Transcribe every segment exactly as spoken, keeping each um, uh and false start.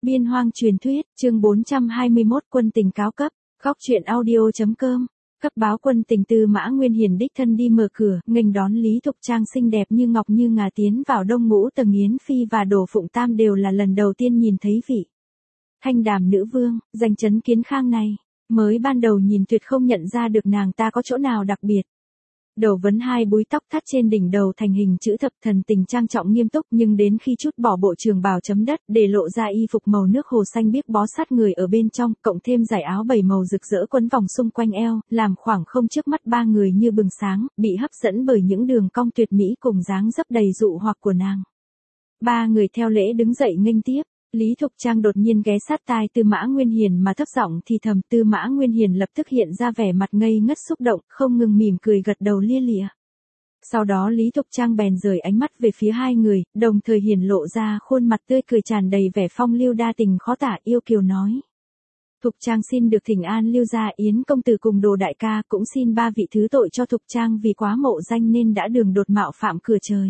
Biên hoang truyền thuyết, chương bốn trăm hai mươi mốt quân tình cáo cấp, góc truyện audio.com. Cấp báo quân tình Tư Mã Nguyên Hiền đích thân đi mở cửa, nghênh đón Lý Thục Trang xinh đẹp như ngọc như ngà tiến vào đông ngũ tầng. Yến Phi và Đồ Phụng Tam đều là lần đầu tiên nhìn thấy vị thanh đàm nữ vương, danh chấn Kiến Khang này. Mới ban đầu nhìn tuyệt không nhận ra được nàng ta có chỗ nào đặc biệt. Đầu vấn hai búi tóc thắt trên đỉnh đầu thành hình chữ thập, thần tình trang trọng nghiêm túc, nhưng đến khi chút bỏ bộ trường bào chấm đất để lộ ra y phục màu nước hồ xanh biếc bó sát người ở bên trong, cộng thêm dải áo bảy màu rực rỡ quấn vòng xung quanh eo, làm khoảng không trước mắt ba người như bừng sáng, bị hấp dẫn bởi những đường cong tuyệt mỹ cùng dáng dấp đầy dụ hoặc của nàng. Ba người theo lễ đứng dậy nghênh tiếp. Lý Thục Trang đột nhiên ghé sát tai Tư Mã Nguyên Hiền mà thấp giọng thì thầm. Tư Mã Nguyên Hiền lập tức hiện ra vẻ mặt ngây ngất xúc động, không ngừng mỉm cười gật đầu lia lịa. Sau đó Lý Thục Trang bèn rời ánh mắt về phía hai người, đồng thời hiển lộ ra khuôn mặt tươi cười tràn đầy vẻ phong lưu đa tình khó tả, yêu kiều nói: Thục Trang xin được thỉnh an Lưu gia Yến công tử cùng Đồ đại ca, cũng xin ba vị thứ tội cho Thục Trang vì quá mộ danh nên đã đường đột mạo phạm cửa trời.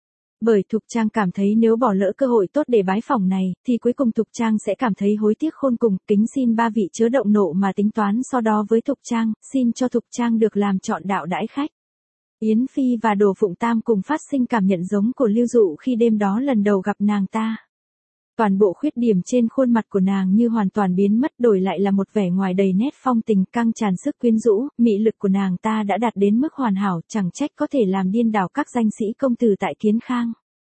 Bởi Thục Trang cảm thấy nếu bỏ lỡ cơ hội tốt để bái phỏng này, thì cuối cùng Thục Trang sẽ cảm thấy hối tiếc khôn cùng, kính xin ba vị chớ động nộ mà tính toán so đo với Thục Trang, xin cho Thục Trang được làm trọn đạo đãi khách. Yến Phi và Đồ Phụng Tam cùng phát sinh cảm nhận giống của Lưu Dụ khi đêm đó lần đầu gặp nàng ta. Toàn bộ khuyết điểm trên khuôn mặt của nàng như hoàn toàn biến mất, đổi lại là một vẻ ngoài đầy nét phong tình căng tràn sức quyến rũ, mị lực của nàng ta đã đạt đến mức hoàn hảo, chẳng trách có thể làm điên đảo các danh sĩ công tử tại Kiến Khang.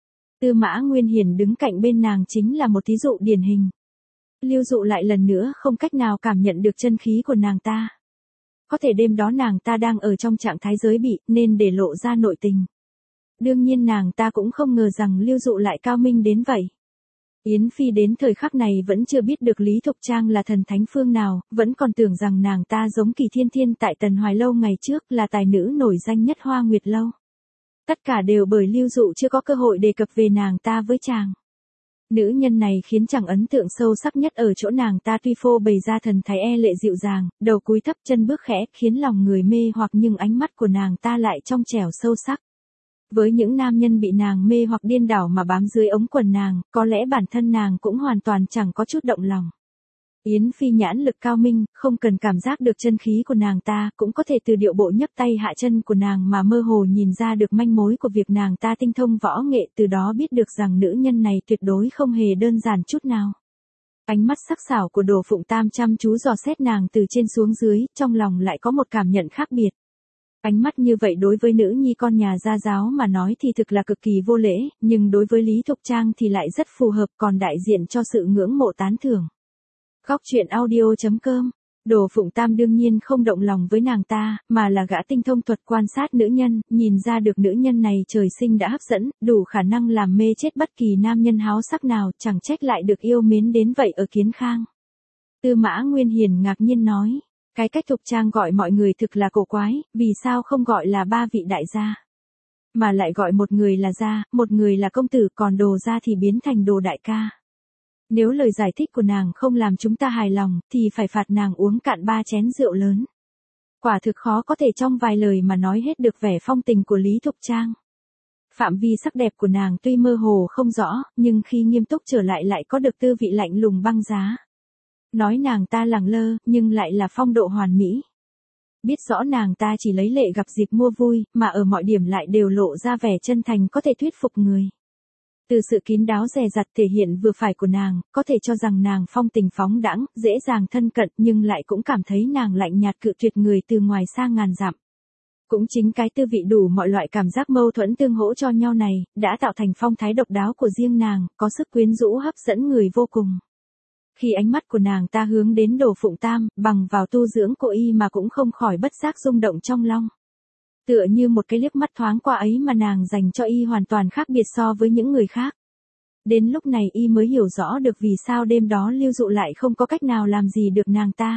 Tư Mã Nguyên Hiền đứng cạnh bên nàng chính là một thí dụ điển hình. Lưu Dụ lại lần nữa không cách nào cảm nhận được chân khí của nàng ta. Có thể đêm đó nàng ta đang ở trong trạng thái giới bị, nên để lộ ra nội tình. Đương nhiên nàng ta cũng không ngờ rằng Lưu Dụ lại cao minh đến vậy. Yến Phi đến thời khắc này vẫn chưa biết được Lý Thục Trang là thần thánh phương nào, vẫn còn tưởng rằng nàng ta giống Kỳ Thiên Thiên tại Tần Hoài Lâu ngày trước, là tài nữ nổi danh nhất Hoa Nguyệt Lâu. Tất cả đều bởi Lưu Dụ chưa có cơ hội đề cập về nàng ta với chàng. Nữ nhân này khiến chàng ấn tượng sâu sắc nhất ở chỗ nàng ta tuy phô bày ra thần thái e lệ dịu dàng, đầu cúi thấp chân bước khẽ, khiến lòng người mê hoặc, nhưng ánh mắt của nàng ta lại trong trẻo sâu sắc. Với những nam nhân bị nàng mê hoặc điên đảo mà bám dưới ống quần nàng, có lẽ bản thân nàng cũng hoàn toàn chẳng có chút động lòng. Yến Phi nhãn lực cao minh, không cần cảm giác được chân khí của nàng ta, cũng có thể từ điệu bộ nhấc tay hạ chân của nàng mà mơ hồ nhìn ra được manh mối của việc nàng ta tinh thông võ nghệ, từ đó biết được rằng nữ nhân này tuyệt đối không hề đơn giản chút nào. Ánh mắt sắc sảo của Đồ Phụng Tam chăm chú dò xét nàng từ trên xuống dưới, trong lòng lại có một cảm nhận khác biệt. Ánh mắt như vậy đối với nữ nhi con nhà gia giáo mà nói thì thực là cực kỳ vô lễ, nhưng đối với Lý Thục Trang thì lại rất phù hợp, còn đại diện cho sự ngưỡng mộ tán thưởng. Góc truyện audio.com. Đồ Phụng Tam đương nhiên không động lòng với nàng ta, mà là gã tinh thông thuật quan sát nữ nhân, nhìn ra được nữ nhân này trời sinh đã hấp dẫn, đủ khả năng làm mê chết bất kỳ nam nhân háo sắc nào, chẳng trách lại được yêu mến đến vậy ở Kiến Khang. Tư Mã Nguyên Hiền ngạc nhiên nói: Cái cách Thục Trang gọi mọi người thực là cổ quái, vì sao không gọi là ba vị đại gia, mà lại gọi một người là gia, một người là công tử, còn Đồ gia thì biến thành Đồ đại ca. Nếu lời giải thích của nàng không làm chúng ta hài lòng, thì phải phạt nàng uống cạn ba chén rượu lớn. Quả thực khó có thể trong vài lời mà nói hết được vẻ phong tình của Lý Thục Trang. Phạm vi sắc đẹp của nàng tuy mơ hồ không rõ, nhưng khi nghiêm túc trở lại lại có được tư vị lạnh lùng băng giá. Nói nàng ta lẳng lơ, nhưng lại là phong độ hoàn mỹ. Biết rõ nàng ta chỉ lấy lệ gặp dịp mua vui, mà ở mọi điểm lại đều lộ ra vẻ chân thành có thể thuyết phục người. Từ sự kín đáo dè dặt thể hiện vừa phải của nàng, có thể cho rằng nàng phong tình phóng đãng, dễ dàng thân cận, nhưng lại cũng cảm thấy nàng lạnh nhạt cự tuyệt người từ ngoài xa ngàn dặm. Cũng chính cái tư vị đủ mọi loại cảm giác mâu thuẫn tương hỗ cho nhau này, đã tạo thành phong thái độc đáo của riêng nàng, có sức quyến rũ hấp dẫn người vô cùng. Khi ánh mắt của nàng ta hướng đến Đồ Phụng Tam, bằng vào tu dưỡng của y mà cũng không khỏi bất giác rung động trong lòng. Tựa như một cái liếc mắt thoáng qua ấy mà nàng dành cho y hoàn toàn khác biệt so với những người khác. Đến lúc này y mới hiểu rõ được vì sao đêm đó Lưu Dụ lại không có cách nào làm gì được nàng ta.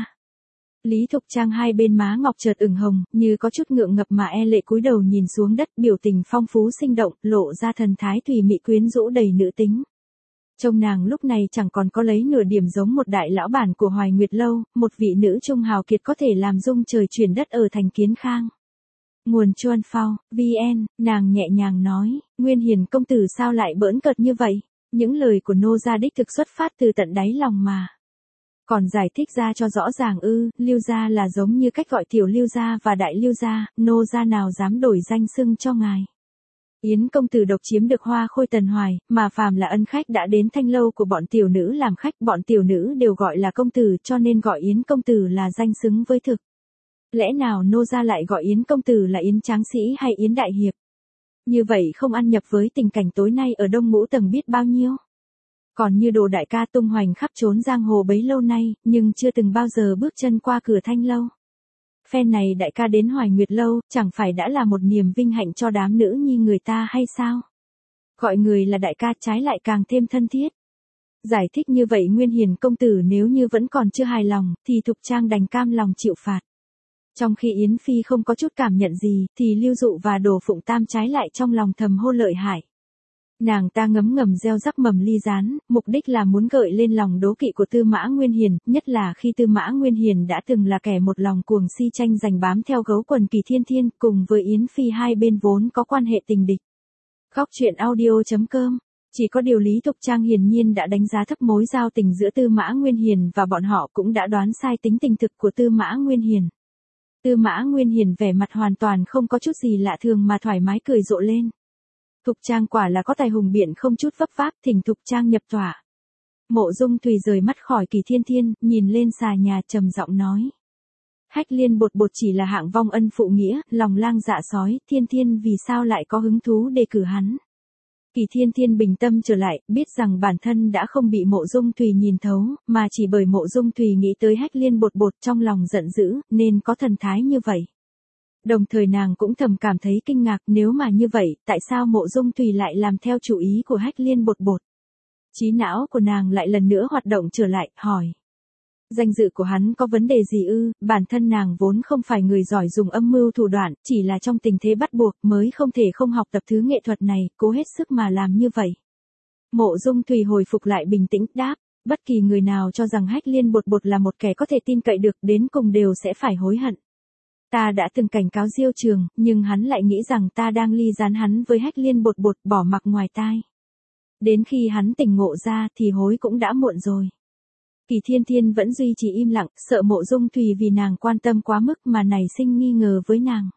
Lý Thục Trang hai bên má ngọc chợt ửng hồng, như có chút ngượng ngập mà e lệ cúi đầu nhìn xuống đất, biểu tình phong phú sinh động, lộ ra thần thái thùy mị quyến rũ đầy nữ tính. Trông nàng lúc này chẳng còn có lấy nửa điểm giống một đại lão bản của Hoài Nguyệt Lâu, một vị nữ trung hào kiệt có thể làm rung trời chuyển đất ở thành Kiến Khang. Nguồn Chuan Phao, vê en, nàng nhẹ nhàng nói: Nguyên Hiền công tử sao lại bỡn cợt như vậy? Những lời của nô gia đích thực xuất phát từ tận đáy lòng mà. Còn giải thích ra cho rõ ràng ư, Lưu gia là giống như cách gọi tiểu Lưu gia và đại Lưu gia, nô gia nào dám đổi danh xưng cho ngài. Yến công tử độc chiếm được Hoa Khôi Tần Hoài, mà phàm là ân khách đã đến thanh lâu của bọn tiểu nữ làm khách, bọn tiểu nữ đều gọi là công tử, cho nên gọi Yến công tử là danh xứng với thực. Lẽ nào nô gia lại gọi Yến công tử là Yến tráng sĩ hay Yến đại hiệp? Như vậy không ăn nhập với tình cảnh tối nay ở Đông Ngũ Tầng biết bao nhiêu. Còn như Đồ đại ca tung hoành khắp trốn giang hồ bấy lâu nay, nhưng chưa từng bao giờ bước chân qua cửa thanh lâu. Phen này đại ca đến Hoài Nguyệt lâu, chẳng phải đã là một niềm vinh hạnh cho đám nữ nhi người ta hay sao? Gọi người là đại ca trái lại càng thêm thân thiết. Giải thích như vậy Nguyên Hiền công tử nếu như vẫn còn chưa hài lòng, thì Thục Trang đành cam lòng chịu phạt. Trong khi Yến Phi không có chút cảm nhận gì, thì Lưu Dụ và Đồ Phụng Tam trái lại trong lòng thầm hô lợi hại. Nàng ta ngấm ngầm gieo rắc mầm ly gián, mục đích là muốn gợi lên lòng đố kỵ của Tư Mã Nguyên Hiền, nhất là khi Tư Mã Nguyên Hiền đã từng là kẻ một lòng cuồng si tranh giành bám theo gấu quần Kỳ Thiên Thiên, cùng với Yến Phi hai bên vốn có quan hệ tình địch. Góc truyện audio chấm com. Chỉ có điều Lý Thục Trang hiển nhiên đã đánh giá thấp mối giao tình giữa Tư Mã Nguyên Hiền và bọn họ cũng đã đoán sai tính tình thực của Tư Mã Nguyên Hiền. Tư Mã Nguyên Hiền vẻ mặt hoàn toàn không có chút gì lạ thường mà thoải mái cười rộ lên. Thục Trang quả là có tài hùng biện không chút vấp váp, thỉnh Thục Trang nhập tỏa. Mộ Dung Thùy rời mắt khỏi Kỳ Thiên Thiên, nhìn lên xà nhà trầm giọng nói. Hách Liên bột bột chỉ là hạng vong ân phụ nghĩa, lòng lang dạ sói, Thiên Thiên vì sao lại có hứng thú đề cử hắn. Kỳ Thiên Thiên bình tâm trở lại, biết rằng bản thân đã không bị Mộ Dung Thùy nhìn thấu, mà chỉ bởi Mộ Dung Thùy nghĩ tới Hách Liên bột bột trong lòng giận dữ, nên có thần thái như vậy. Đồng thời nàng cũng thầm cảm thấy kinh ngạc, nếu mà như vậy, tại sao Mộ Dung Thùy lại làm theo chủ ý của Hách Liên bột bột. Trí não của nàng lại lần nữa hoạt động trở lại, hỏi. Danh dự của hắn có vấn đề gì ư, bản thân nàng vốn không phải người giỏi dùng âm mưu thủ đoạn, chỉ là trong tình thế bắt buộc mới không thể không học tập thứ nghệ thuật này, cố hết sức mà làm như vậy. Mộ Dung Thùy hồi phục lại bình tĩnh, đáp, bất kỳ người nào cho rằng Hách Liên bột bột là một kẻ có thể tin cậy được đến cùng đều sẽ phải hối hận. Ta đã từng cảnh cáo Diêu Trường, nhưng hắn lại nghĩ rằng ta đang ly gián hắn với Hách Liên bột bột bỏ mặc ngoài tai. Đến khi hắn tỉnh ngộ ra thì hối cũng đã muộn rồi. Kỳ Thiên Thiên vẫn duy trì im lặng, sợ Mộ Dung Thùy vì nàng quan tâm quá mức mà nảy sinh nghi ngờ với nàng.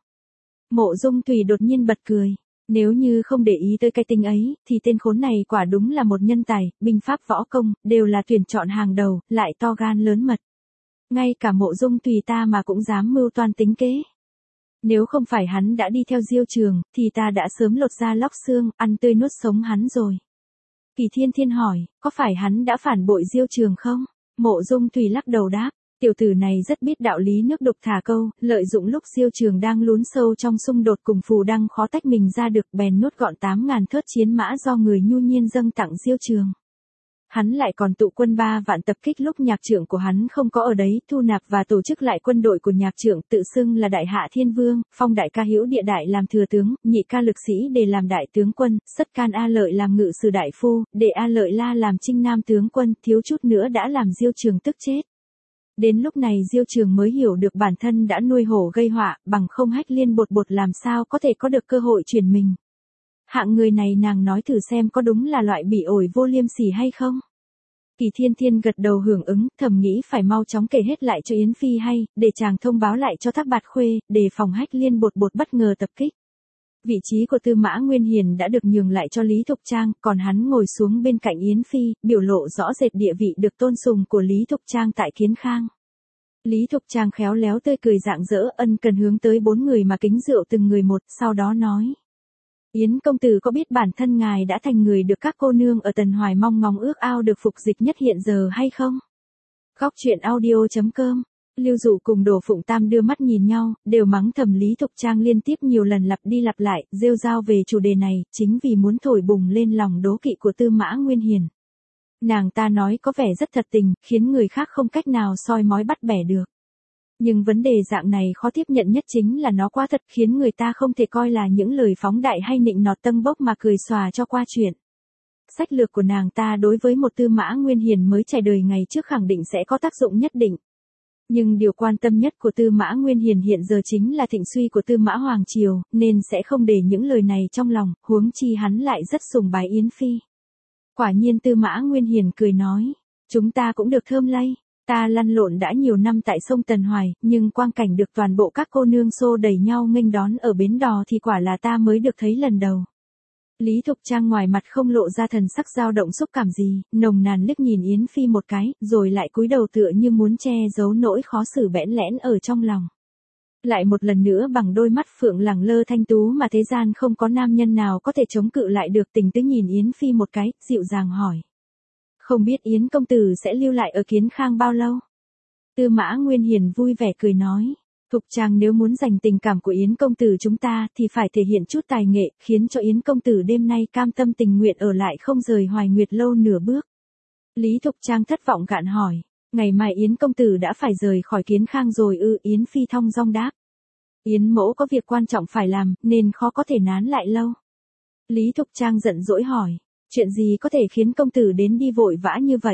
Mộ Dung Thùy đột nhiên bật cười. Nếu như không để ý tới cái tính ấy, thì tên khốn này quả đúng là một nhân tài, binh pháp võ công, đều là tuyển chọn hàng đầu, lại to gan lớn mật. Ngay cả Mộ Dung Thùy ta mà cũng dám mưu toan tính kế. Nếu không phải hắn đã đi theo Diêu Trường, thì ta đã sớm lột da lóc xương, ăn tươi nuốt sống hắn rồi. Kỳ Thiên Thiên hỏi, có phải hắn đã phản bội Diêu Trường không? Mộ Dung Thùy lắc đầu đáp, tiểu tử này rất biết đạo lý nước đục thả câu, lợi dụng lúc Diêu Trường đang lún sâu trong xung đột cùng Phù Đăng khó tách mình ra được bèn nuốt gọn tám ngàn thớt chiến mã do người nhu nhiên dâng tặng Diêu Trường. Hắn lại còn tụ quân ba vạn tập kích lúc nhạc trưởng của hắn không có ở đấy, thu nạp và tổ chức lại quân đội của nhạc trưởng, tự xưng là Đại Hạ Thiên Vương, phong đại ca Hữu Địa Đại làm thừa tướng, nhị ca Lực Sĩ để làm đại tướng quân, Sất Can A Lợi làm ngự sử đại phu, đệ A Lợi La làm Trinh Nam tướng quân, thiếu chút nữa đã làm Diêu Trường tức chết. Đến lúc này Diêu Trường mới hiểu được bản thân đã nuôi hổ gây họa, bằng không Hách Liên bột bột làm sao có thể có được cơ hội chuyển mình. Hạng người này nàng nói thử xem có đúng là loại bị ổi vô liêm sỉ hay không? Kỳ Thiên Thiên gật đầu hưởng ứng, thầm nghĩ phải mau chóng kể hết lại cho Yến Phi hay, để chàng thông báo lại cho Thác Bạt Khuê, đề phòng Hách Liên bột bột bất ngờ tập kích. Vị trí của Tư Mã Nguyên Hiền đã được nhường lại cho Lý Thục Trang, còn hắn ngồi xuống bên cạnh Yến Phi, biểu lộ rõ rệt địa vị được tôn sùng của Lý Thục Trang tại Kiến Khang. Lý Thục Trang khéo léo tươi cười rạng rỡ, ân cần hướng tới bốn người mà kính rượu từng người một, sau đó nói. Yến công tử có biết bản thân ngài đã thành người được các cô nương ở Tần Hoài mong ngóng ước ao được phục dịch nhất hiện giờ hay không? Góc truyện audio chấm com. Lưu Dụ cùng Đồ Phụng Tam đưa mắt nhìn nhau, đều mắng thầm Lý Thục Trang liên tiếp nhiều lần lặp đi lặp lại, rêu rao về chủ đề này, chính vì muốn thổi bùng lên lòng đố kỵ của Tư Mã Nguyên Hiền. Nàng ta nói có vẻ rất thật tình, khiến người khác không cách nào soi mói bắt bẻ được. Nhưng vấn đề dạng này khó tiếp nhận nhất chính là nó quá thật, khiến người ta không thể coi là những lời phóng đại hay nịnh nọt tâng bốc mà cười xòa cho qua chuyện. Sách lược của nàng ta đối với một Tư Mã Nguyên Hiền mới trải đời ngày trước khẳng định sẽ có tác dụng nhất định. Nhưng điều quan tâm nhất của Tư Mã Nguyên Hiền hiện giờ chính là thịnh suy của Tư Mã Hoàng Triều, nên sẽ không để những lời này trong lòng, huống chi hắn lại rất sùng bái Yến Phi. Quả nhiên Tư Mã Nguyên Hiền cười nói, chúng ta cũng được thơm lây, ta lăn lộn đã nhiều năm tại sông Tần Hoài, nhưng quang cảnh được toàn bộ các cô nương xô đẩy nhau nghênh đón ở bến đò thì quả là ta mới được thấy lần đầu. Lý Thục Trang ngoài mặt không lộ ra thần sắc dao động xúc cảm gì, nồng nàn liếc nhìn Yến Phi một cái, rồi lại cúi đầu tựa như muốn che giấu nỗi khó xử bẽn lẽn ở trong lòng. Lại một lần nữa bằng đôi mắt phượng lẳng lơ thanh tú mà thế gian không có nam nhân nào có thể chống cự lại được, tình tứ nhìn Yến Phi một cái, dịu dàng hỏi. Không biết Yến công tử sẽ lưu lại ở Kiến Khang bao lâu? Tư Mã Nguyên Hiền vui vẻ cười nói. Thục Trang nếu muốn giành tình cảm của Yến công tử chúng ta thì phải thể hiện chút tài nghệ, khiến cho Yến công tử đêm nay cam tâm tình nguyện ở lại không rời Hoài Nguyệt lâu nửa bước. Lý Thục Trang thất vọng cạn hỏi. Ngày mai Yến công tử đã phải rời khỏi Kiến Khang rồi ư? Yến Phi thong dong đáp. Yến mẫu có việc quan trọng phải làm, nên khó có thể nán lại lâu. Lý Thục Trang giận dỗi hỏi. Chuyện gì có thể khiến công tử đến đi vội vã như vậy?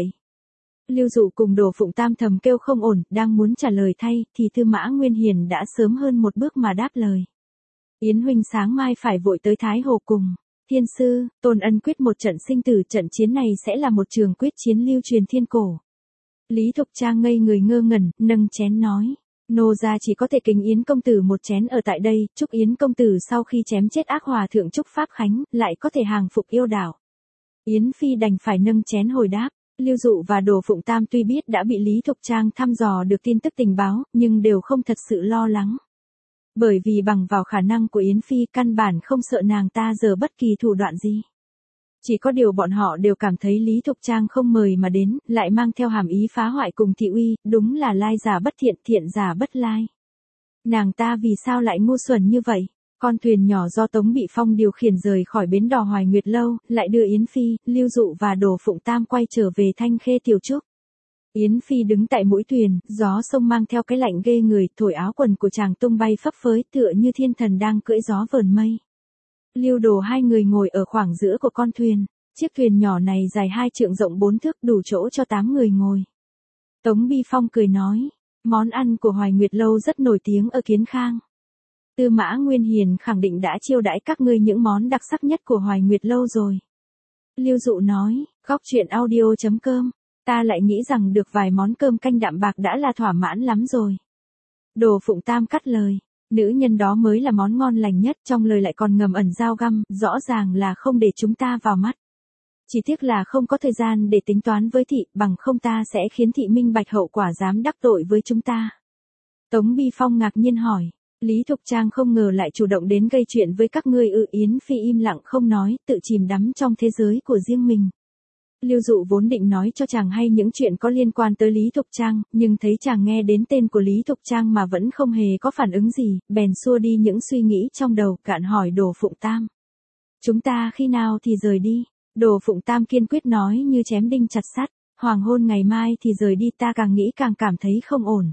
Lưu Dụ cùng Đồ Phụng Tam thầm kêu không ổn, đang muốn trả lời thay, thì Tư Mã Nguyên Hiền đã sớm hơn một bước mà đáp lời. Yến huynh sáng mai phải vội tới Thái Hồ cùng Thiên sư, Tôn Ân quyết một trận sinh tử, trận chiến này sẽ là một trường quyết chiến lưu truyền thiên cổ. Lý Thục Trang ngây người ngơ ngẩn, nâng chén nói. Nô gia chỉ có thể kính Yến công tử một chén ở tại đây, chúc Yến công tử sau khi chém chết ác hòa thượng Trúc Pháp Khánh, lại có thể hàng phục yêu đảo. Yến Phi đành phải nâng chén hồi đáp. Lưu Dụ và Đồ Phụng Tam tuy biết đã bị Lý Thục Trang thăm dò được tin tức tình báo, nhưng đều không thật sự lo lắng. Bởi vì bằng vào khả năng của Yến Phi căn bản không sợ nàng ta giờ bất kỳ thủ đoạn gì. Chỉ có điều bọn họ đều cảm thấy Lý Thục Trang không mời mà đến, lại mang theo hàm ý phá hoại cùng thị uy, đúng là lai giả bất thiện, thiện giả bất lai. Nàng ta vì sao lại ngu xuẩn như vậy? Con thuyền nhỏ do Tống Bị Phong điều khiển rời khỏi bến đò Hoài Nguyệt lâu, lại đưa Yến Phi, Lưu Dụ và Đồ Phụng Tam quay trở về Thanh Khê Tiểu Trúc. Yến Phi đứng tại mũi thuyền, gió sông mang theo cái lạnh ghê người, thổi áo quần của chàng tung bay phấp phới tựa như thiên thần đang cưỡi gió vờn mây. Lưu Đồ hai người ngồi ở khoảng giữa của con thuyền, chiếc thuyền nhỏ này dài hai trượng rộng bốn thước đủ chỗ cho tám người ngồi. Tống Bi Phong cười nói, món ăn của Hoài Nguyệt lâu rất nổi tiếng ở Kiến Khang. Tư Mã Nguyên Hiền khẳng định đã chiêu đãi các ngươi những món đặc sắc nhất của Hoài Nguyệt lâu rồi. Lưu Dụ nói, góc truyện audio chấm com, ta lại nghĩ rằng được vài món cơm canh đạm bạc đã là thỏa mãn lắm rồi. Đồ Phụng Tam cắt lời, nữ nhân đó mới là món ngon lành nhất, trong lời lại còn ngầm ẩn dao găm, rõ ràng là không để chúng ta vào mắt. Chỉ tiếc là không có thời gian để tính toán với thị, bằng không ta sẽ khiến thị minh bạch hậu quả dám đắc tội với chúng ta. Tống Bi Phong ngạc nhiên hỏi. Lý Thục Trang không ngờ lại chủ động đến gây chuyện với các ngươi ư? Yến Phi im lặng không nói, tự chìm đắm trong thế giới của riêng mình. Lưu Dụ vốn định nói cho chàng hay những chuyện có liên quan tới Lý Thục Trang, nhưng thấy chàng nghe đến tên của Lý Thục Trang mà vẫn không hề có phản ứng gì, bèn xua đi những suy nghĩ trong đầu, cạn hỏi Đồ Phụng Tam. Chúng ta khi nào thì rời đi? Đồ Phụng Tam kiên quyết nói như chém đinh chặt sắt, hoàng hôn ngày mai thì rời đi, ta càng nghĩ càng cảm thấy không ổn.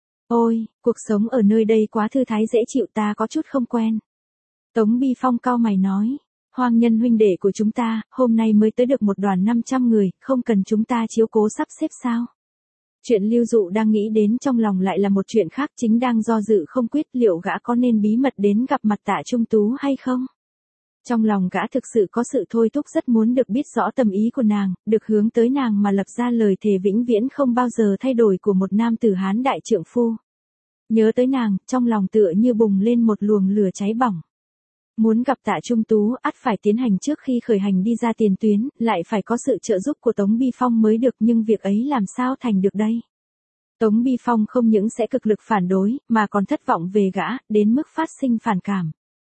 Ôi, cuộc sống ở nơi đây quá thư thái dễ chịu, ta có chút không quen. Tống Bi Phong cau mày nói, Hoàng nhân huynh đệ của chúng ta, hôm nay mới tới được một đoàn năm trăm người, không cần chúng ta chiếu cố sắp xếp sao? Chuyện Lưu Dụ đang nghĩ đến trong lòng lại là một chuyện khác, chính đang do dự không quyết liệu gã có nên bí mật đến gặp mặt Tạ Trung Tú hay không. Trong lòng gã thực sự có sự thôi thúc rất muốn được biết rõ tâm ý của nàng, được hướng tới nàng mà lập ra lời thề vĩnh viễn không bao giờ thay đổi của một nam tử Hán đại trượng phu. Nhớ tới nàng, trong lòng tựa như bùng lên một luồng lửa cháy bỏng. Muốn gặp Tạ Trung Tú, ắt phải tiến hành trước khi khởi hành đi ra tiền tuyến, lại phải có sự trợ giúp của Tống Bi Phong mới được, nhưng việc ấy làm sao thành được đây? Tống Bi Phong không những sẽ cực lực phản đối, mà còn thất vọng về gã, đến mức phát sinh phản cảm.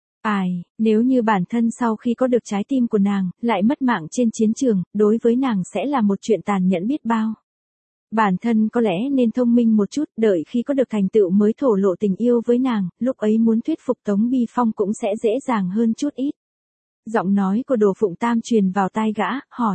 Ai, nếu như bản thân sau khi có được trái tim của nàng, lại mất mạng trên chiến trường, đối với nàng sẽ là một chuyện tàn nhẫn biết bao. Bản thân có lẽ nên thông minh một chút, đợi khi có được thành tựu mới thổ lộ tình yêu với nàng, lúc ấy muốn thuyết phục Tống Bi Phong cũng sẽ dễ dàng hơn chút ít. Giọng nói của Đồ Phụng Tam truyền vào tai gã, hỏi.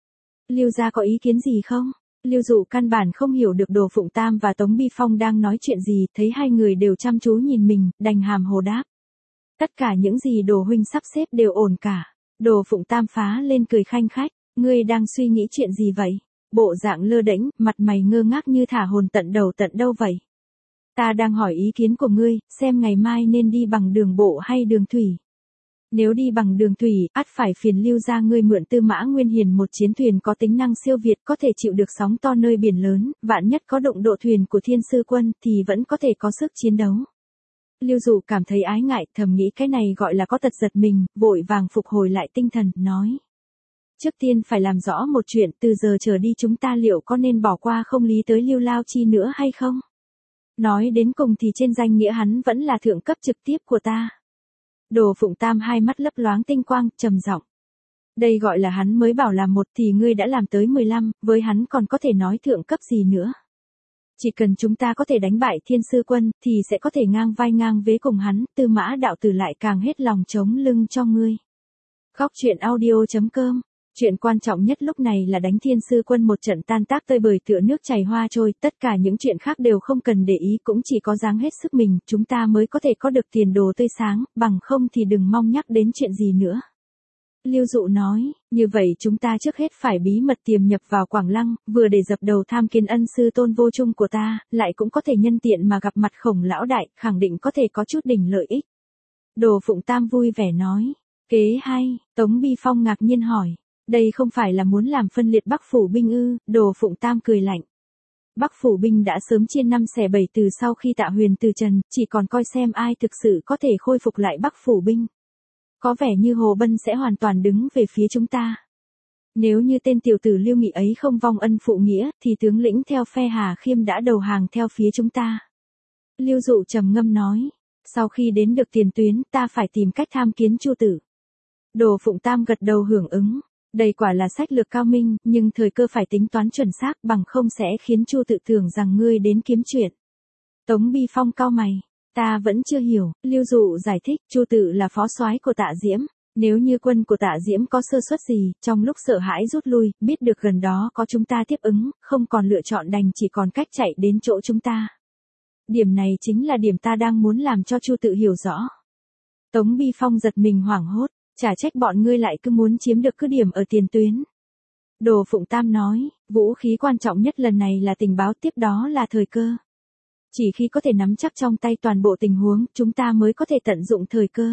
Lưu gia có ý kiến gì không? Lưu Dụ căn bản không hiểu được Đồ Phụng Tam và Tống Bi Phong đang nói chuyện gì, thấy hai người đều chăm chú nhìn mình, đành hàm hồ đáp. Tất cả những gì Đồ huynh sắp xếp đều ổn cả. Đồ Phụng Tam phá lên cười khanh khách, ngươi đang suy nghĩ chuyện gì vậy? Bộ dạng lơ đễnh, mặt mày ngơ ngác như thả hồn tận đầu tận đâu vậy? Ta đang hỏi ý kiến của ngươi, xem ngày mai nên đi bằng đường bộ hay đường thủy. Nếu đi bằng đường thủy, ắt phải phiền Lưu gia ngươi mượn Tư Mã Nguyên Hiền một chiến thuyền có tính năng siêu việt, có thể chịu được sóng to nơi biển lớn, vạn nhất có đụng độ thuyền của Thiên Sư Quân thì vẫn có thể có sức chiến đấu. Lưu Dụ cảm thấy ái ngại, thầm nghĩ cái này gọi là có tật giật mình, vội vàng phục hồi lại tinh thần, nói. Trước tiên phải làm rõ một chuyện, từ giờ trở đi chúng ta liệu có nên bỏ qua không lý tới Lưu Lao Chi nữa hay không? Nói đến cùng thì trên danh nghĩa hắn vẫn là thượng cấp trực tiếp của ta. Đồ Phụng Tam hai mắt lấp loáng tinh quang, trầm giọng. Đây gọi là hắn mới bảo làm một thì ngươi đã làm tới mười lăm, với hắn còn có thể nói thượng cấp gì nữa. Chỉ cần chúng ta có thể đánh bại Thiên Sư Quân thì sẽ có thể ngang vai ngang vế cùng hắn, Tư Mã đạo tử lại càng hết lòng chống lưng cho ngươi. Khóc chuyện audio chấm com. Chuyện quan trọng nhất lúc này là đánh Thiên Sư Quân một trận tan tác tơi bời tựa nước chảy hoa trôi, tất cả những chuyện khác đều không cần để ý, cũng chỉ có dáng hết sức mình, chúng ta mới có thể có được tiền đồ tươi sáng, bằng không thì đừng mong nhắc đến chuyện gì nữa. Lưu Dụ nói, như vậy chúng ta trước hết phải bí mật tiềm nhập vào Quảng Lăng, vừa để dập đầu tham kiến ân sư tôn vô chung của ta, lại cũng có thể nhân tiện mà gặp mặt Khổng lão đại, khẳng định có thể có chút đỉnh lợi ích. Đồ Phụng Tam vui vẻ nói, kế hay, Tống Bi Phong ngạc nhiên hỏi. Đây không phải là muốn làm phân liệt Bắc Phủ binh ư? Đồ Phụng Tam cười lạnh. Bắc Phủ binh đã sớm chia năm xẻ bảy từ sau khi Tạ Huyền từ trần, chỉ còn coi xem ai thực sự có thể khôi phục lại Bắc Phủ binh. Có vẻ như Hồ Bân sẽ hoàn toàn đứng về phía chúng ta. Nếu như tên tiểu tử Lưu Nghị ấy không vong ân phụ nghĩa, thì tướng lĩnh theo phe Hà Khiêm đã đầu hàng theo phía chúng ta. Lưu Dụ trầm ngâm nói, sau khi đến được tiền tuyến, ta phải tìm cách tham kiến Chu tử. Đồ Phụng Tam gật đầu hưởng ứng. Đây quả là sách lược cao minh, nhưng thời cơ phải tính toán chuẩn xác, bằng không sẽ khiến Chu tự tưởng rằng ngươi đến kiếm chuyện. Tống Bi Phong cau mày, ta vẫn chưa hiểu. Lưu Dụ giải thích, Chu tự là phó soái của Tạ Diễm, nếu như quân của Tạ Diễm có sơ suất gì, trong lúc sợ hãi rút lui, biết được gần đó có chúng ta tiếp ứng, không còn lựa chọn đành chỉ còn cách chạy đến chỗ chúng ta. Điểm này chính là điểm ta đang muốn làm cho Chu tự hiểu rõ. Tống Bi Phong giật mình hoảng hốt. Chả trách bọn ngươi lại cứ muốn chiếm được cứ điểm ở tiền tuyến. Đồ Phụng Tam nói, vũ khí quan trọng nhất lần này là tình báo, tiếp đó là thời cơ. Chỉ khi có thể nắm chắc trong tay toàn bộ tình huống, chúng ta mới có thể tận dụng thời cơ.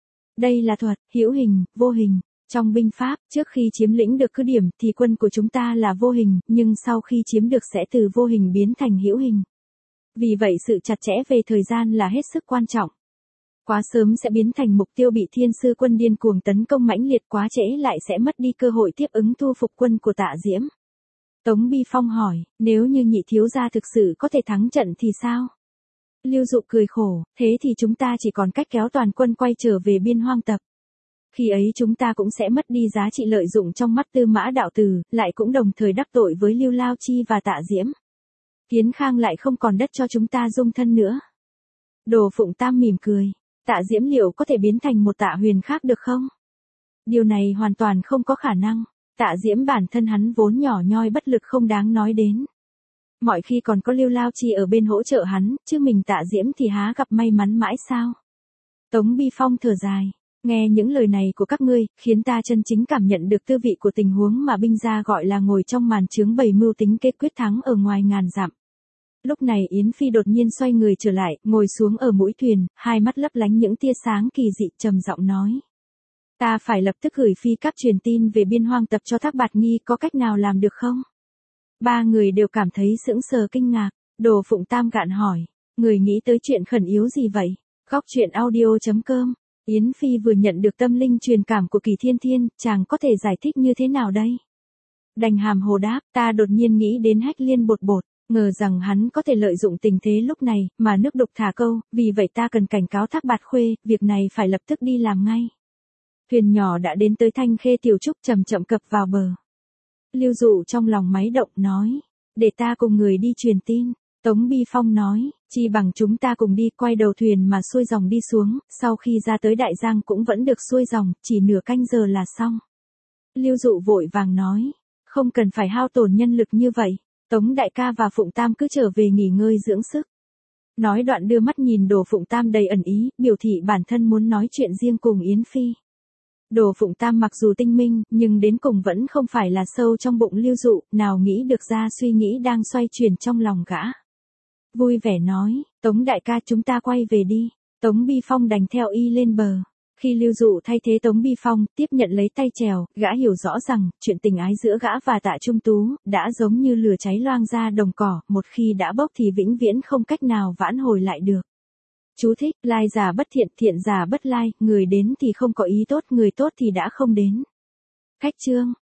Đây là thuật, hữu hình, vô hình. Trong binh pháp, trước khi chiếm lĩnh được cứ điểm thì quân của chúng ta là vô hình, nhưng sau khi chiếm được sẽ từ vô hình biến thành hữu hình. Vì vậy sự chặt chẽ về thời gian là hết sức quan trọng. Quá sớm sẽ biến thành mục tiêu bị Thiên Sư Quân điên cuồng tấn công mãnh liệt, quá trễ lại sẽ mất đi cơ hội tiếp ứng thu phục quân của Tạ Diễm. Tống Bi Phong hỏi, nếu như Nhị thiếu gia thực sự có thể thắng trận thì sao? Lưu Dụ cười khổ, thế thì chúng ta chỉ còn cách kéo toàn quân quay trở về Biên Hoang tập. Khi ấy chúng ta cũng sẽ mất đi giá trị lợi dụng trong mắt Tư Mã đạo tử, lại cũng đồng thời đắc tội với Lưu Lao Chi và Tạ Diễm. Kiến Khang lại không còn đất cho chúng ta dung thân nữa. Đồ Phụng Tam mỉm cười. Tạ Diễm liệu có thể biến thành một Tạ Huyền khác được không? Điều này hoàn toàn không có khả năng. Tạ Diễm bản thân hắn vốn nhỏ nhoi bất lực không đáng nói đến. Mọi khi còn có Lưu Lao Chi ở bên hỗ trợ hắn, chứ mình Tạ Diễm thì há gặp may mắn mãi sao? Tống Bi Phong thở dài. Nghe những lời này của các ngươi, khiến ta chân chính cảm nhận được tư vị của tình huống mà binh gia gọi là ngồi trong màn trướng bày mưu tính kế quyết thắng ở ngoài ngàn dặm. Lúc này Yến Phi đột nhiên xoay người trở lại, ngồi xuống ở mũi thuyền, hai mắt lấp lánh những tia sáng kỳ dị, trầm giọng nói. Ta phải lập tức gửi phi các truyền tin về Biên Hoang tập cho Thác Bạt Nghi, có cách nào làm được không? Ba người đều cảm thấy sững sờ kinh ngạc. Đồ Phụng Tam gạn hỏi, người nghĩ tới chuyện khẩn yếu gì vậy? Khóc chuyện audio chấm com. Yến Phi vừa nhận được tâm linh truyền cảm của Kỳ Thiên Thiên, chàng có thể giải thích như thế nào đây? Đành hàm hồ đáp, ta đột nhiên nghĩ đến Hách Liên bột bột. Ngờ rằng hắn có thể lợi dụng tình thế lúc này, mà nước đục thả câu, vì vậy ta cần cảnh cáo Thác Bạt Khuê, việc này phải lập tức đi làm ngay. Thuyền nhỏ đã đến tới Thanh Khê Tiểu Trúc, chậm chậm cập vào bờ. Lưu Dụ trong lòng máy động nói, để ta cùng người đi truyền tin. Tống Bi Phong nói, chi bằng chúng ta cùng đi, quay đầu thuyền mà xuôi dòng đi xuống, sau khi ra tới Đại Giang cũng vẫn được xuôi dòng, chỉ nửa canh giờ là xong. Lưu Dụ vội vàng nói, không cần phải hao tổn nhân lực như vậy. Tống đại ca và Phụng Tam cứ trở về nghỉ ngơi dưỡng sức. Nói đoạn đưa mắt nhìn Đồ Phụng Tam đầy ẩn ý, biểu thị bản thân muốn nói chuyện riêng cùng Yến Phi. Đồ Phụng Tam mặc dù tinh minh, nhưng đến cùng vẫn không phải là sâu trong bụng Lưu Dụ, nào nghĩ được ra suy nghĩ đang xoay chuyển trong lòng gã. Vui vẻ nói, Tống đại ca chúng ta quay về đi. Tống Bi Phong đành theo y lên bờ. Khi Lưu Dụ thay thế Tống Bi Phong, tiếp nhận lấy tay chèo, gã hiểu rõ rằng, chuyện tình ái giữa gã và Tạ Trung Tú, đã giống như lửa cháy loang ra đồng cỏ, một khi đã bốc thì vĩnh viễn không cách nào vãn hồi lại được. Chú thích, lai giả bất thiện, thiện giả bất lai, người đến thì không có ý tốt, người tốt thì đã không đến. Khách chương.